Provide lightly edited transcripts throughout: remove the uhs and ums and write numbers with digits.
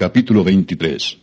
Capítulo 23.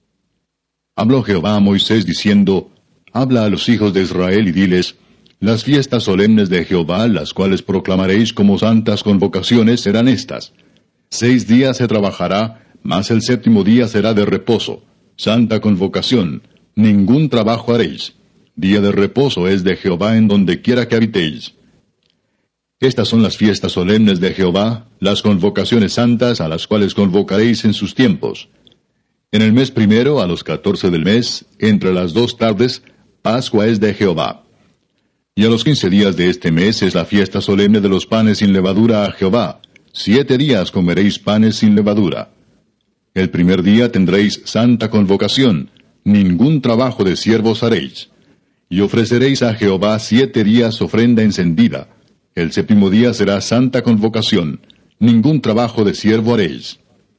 Habló Jehová a Moisés diciendo, Habla a los hijos de Israel y diles, Las fiestas solemnes de Jehová, las cuales proclamaréis como santas convocaciones, serán estas. 6 días se trabajará, mas el 7º día será de reposo, santa convocación, ningún trabajo haréis. Día de reposo es de Jehová en donde quiera que habitéis. Estas son las fiestas solemnes de Jehová, las convocaciones santas a las cuales convocaréis en sus tiempos. En el mes primero, a los 14 del mes, entre las 2 tardes, Pascua es de Jehová. Y a los 15 días de este mes es la fiesta solemne de los panes sin levadura a Jehová. 7 días comeréis panes sin levadura. El primer día tendréis santa convocación, ningún trabajo de siervos haréis. Y ofreceréis a Jehová 7 días ofrenda encendida. El 7º día será santa convocación, ningún trabajo de siervo haréis.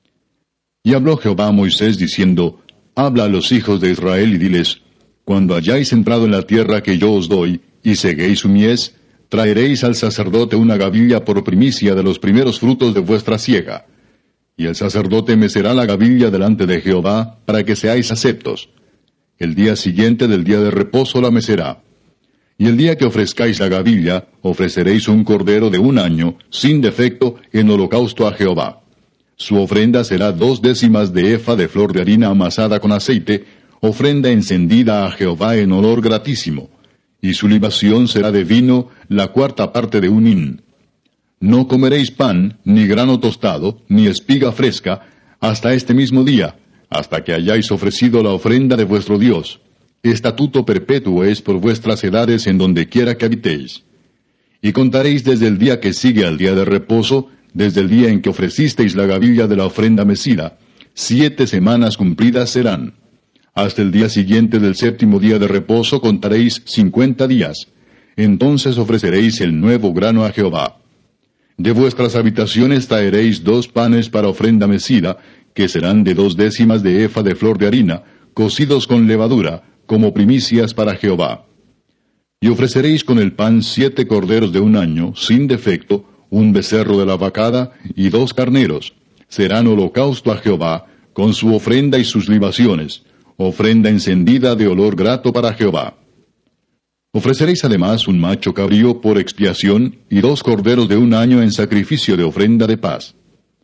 Y habló Jehová a Moisés diciendo, Habla a los hijos de Israel y diles, Cuando hayáis entrado en la tierra que yo os doy, y seguéis su mies, traeréis al sacerdote una gavilla por primicia de los primeros frutos de vuestra siega. Y el sacerdote mecerá la gavilla delante de Jehová, para que seáis aceptos. El día siguiente del día de reposo la mecerá. Y el día que ofrezcáis la gavilla, ofreceréis un cordero de 1 año, sin defecto, en holocausto a Jehová. Su ofrenda será 2/10 de efa de flor de harina amasada con aceite, ofrenda encendida a Jehová en olor gratísimo. Y su libación será de vino, la 4ª parte de 1 hin. No comeréis pan, ni grano tostado, ni espiga fresca, hasta este mismo día, hasta que hayáis ofrecido la ofrenda de vuestro Dios. Estatuto perpetuo es por vuestras edades en donde quiera que habitéis. Y contaréis desde el día que sigue al día de reposo, desde el día en que ofrecisteis la gavilla de la ofrenda mecida, 7 semanas cumplidas serán. Hasta el día siguiente del 7º día de reposo contaréis 50 días. Entonces ofreceréis el nuevo grano a Jehová. De vuestras habitaciones traeréis 2 panes para ofrenda mecida, que serán de 2/10 de efa de flor de harina, cocidos con levadura, como primicias para Jehová. Y ofreceréis con el pan 7 corderos de 1 año, sin defecto, 1 becerro de la vacada, y 2 carneros. Serán holocausto a Jehová, con su ofrenda y sus libaciones, ofrenda encendida de olor grato para Jehová. Ofreceréis además un macho cabrío por expiación, y 2 corderos de 1 año en sacrificio de ofrenda de paz.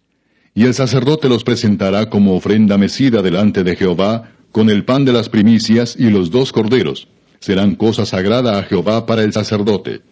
Y el sacerdote los presentará como ofrenda mecida delante de Jehová, con el pan de las primicias y los 2 corderos. Serán cosa sagrada a Jehová para el sacerdote.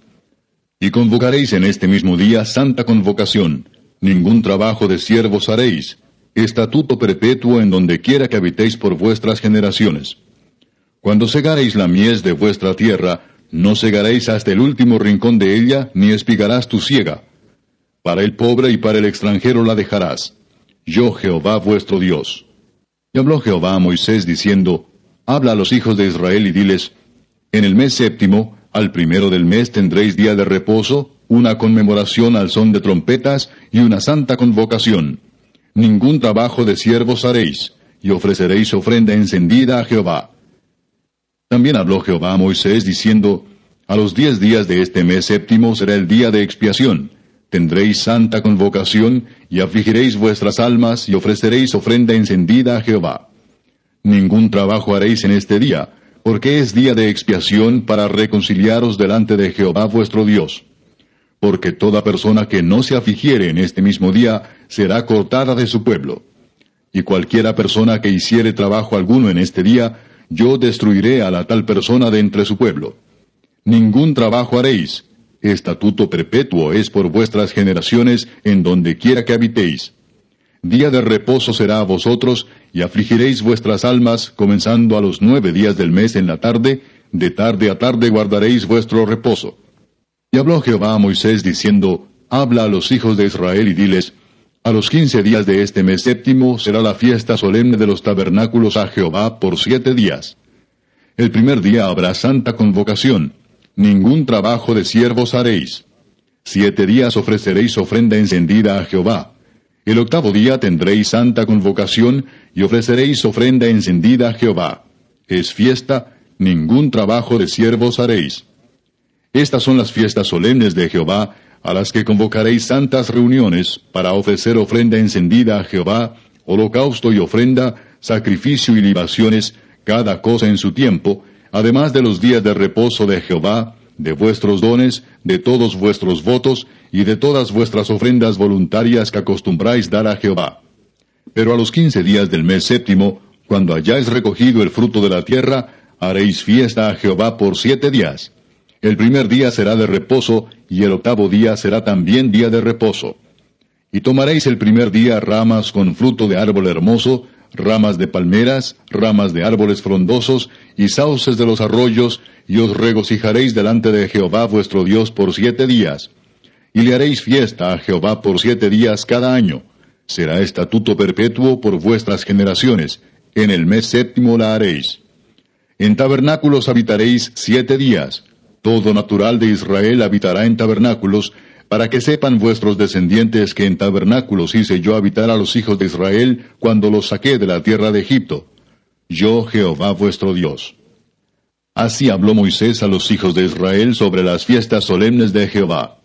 Y convocaréis en este mismo día santa convocación. Ningún trabajo de siervos haréis. Estatuto perpetuo en donde quiera que habitéis por vuestras generaciones. Cuando segaréis la mies de vuestra tierra, no segaréis hasta el último rincón de ella, ni espigarás tu siega. Para el pobre y para el extranjero la dejarás. Yo Jehová vuestro Dios. Y habló Jehová a Moisés diciendo, Habla a los hijos de Israel y diles, En el mes 7º, al 1 del mes tendréis día de reposo, una conmemoración al son de trompetas y una santa convocación. Ningún trabajo de siervos haréis, y ofreceréis ofrenda encendida a Jehová. También habló Jehová a Moisés diciendo, A los 10 días de este mes 7º será el día de expiación. Tendréis santa convocación, y afligiréis vuestras almas, y ofreceréis ofrenda encendida a Jehová. Ningún trabajo haréis en este día, porque es día de expiación para reconciliaros delante de Jehová vuestro Dios. Porque toda persona que no se afligiere en este mismo día, será cortada de su pueblo. Y cualquiera persona que hiciere trabajo alguno en este día, yo destruiré a la tal persona de entre su pueblo. Ningún trabajo haréis. Estatuto perpetuo es por vuestras generaciones en donde quiera que habitéis. Día de reposo será a vosotros, y afligiréis vuestras almas, comenzando a los 9 días del mes en la tarde, de tarde a tarde guardaréis vuestro reposo. Y habló Jehová a Moisés diciendo, Habla a los hijos de Israel y diles, A los 15 días de este mes 7º será la fiesta solemne de los tabernáculos a Jehová por 7 días. El primer día habrá santa convocación. Ningún trabajo de siervos haréis. 7 días ofreceréis ofrenda encendida a Jehová. El 8º día tendréis santa convocación, y ofreceréis ofrenda encendida a Jehová. Es fiesta, ningún trabajo de siervos haréis. Estas son las fiestas solemnes de Jehová, a las que convocaréis santas reuniones, para ofrecer ofrenda encendida a Jehová, holocausto y ofrenda, sacrificio y libaciones, cada cosa en su tiempo, además de los días de reposo de Jehová, de vuestros dones, de todos vuestros votos, y de todas vuestras ofrendas voluntarias que acostumbráis dar a Jehová. Pero a los 15 días del mes séptimo, cuando hayáis recogido el fruto de la tierra, haréis fiesta a Jehová por 7 días. El primer día será de reposo, y el octavo día será también día de reposo. Y tomaréis el primer día ramas con fruto de árbol hermoso, ramas de palmeras, ramas de árboles frondosos, y sauces de los arroyos, y os regocijaréis delante de Jehová vuestro Dios por 7 días. Y le haréis fiesta a Jehová por 7 días cada año. Será estatuto perpetuo por vuestras generaciones. En el mes séptimo la haréis. En tabernáculos habitaréis 7 días. Todo natural de Israel habitará en tabernáculos, para que sepan vuestros descendientes que en tabernáculos hice yo habitar a los hijos de Israel cuando los saqué de la tierra de Egipto. Yo Jehová vuestro Dios. Así habló Moisés a los hijos de Israel sobre las fiestas solemnes de Jehová.